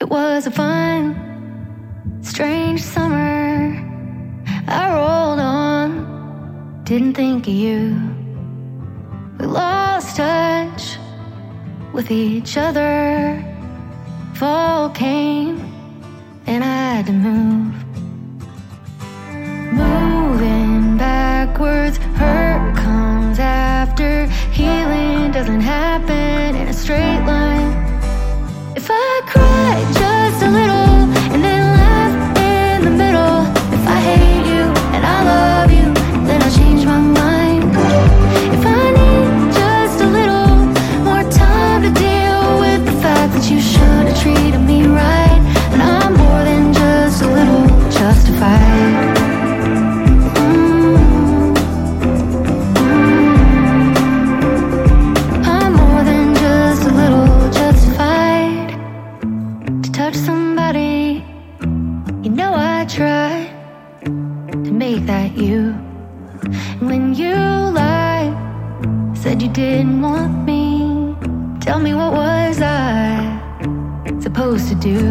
It was a fun, strange summer. I rolled on, didn't think of you. We lost touch with each other. Fall came and I had to move. Moving backwards, hurt comes after. Healing doesn't happen in a straight line. If I cry just a little and then laugh in the middle, if I hate you and I love you, then I'll change my mind. If I need just a little more time to deal with the fact that you should have treated me right, then I'm more than just a little justified. I'm more than just a little justified to touch somebody. You know I tried to make that you. And when you lied, said you didn't want me, tell me, what was I supposed to do?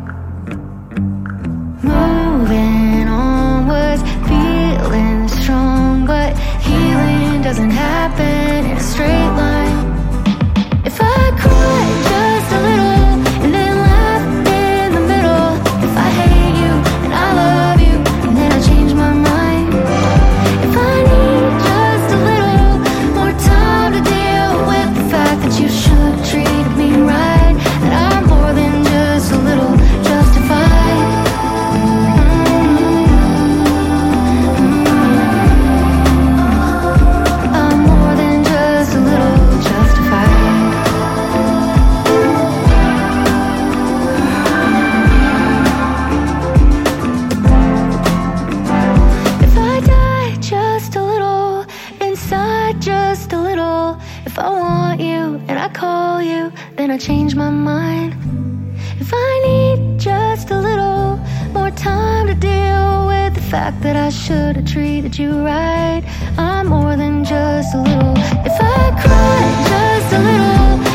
Moving on was feeling strong, but healing doesn't happen in a straight line. If I cry just a little and then laugh in the middle, if I hate you and I love you, and then I change my mind. If I need just a little more time to deal with the fact that you should have treated me right, then I'm more than just a little justified. I'm more than just a little justified. If I die just a little, inside just a little, if I want you and I call you, then I change my mind. If I need just a little more time to deal with the fact that I should have treated you right, I'm more than just a little. If I cry just a little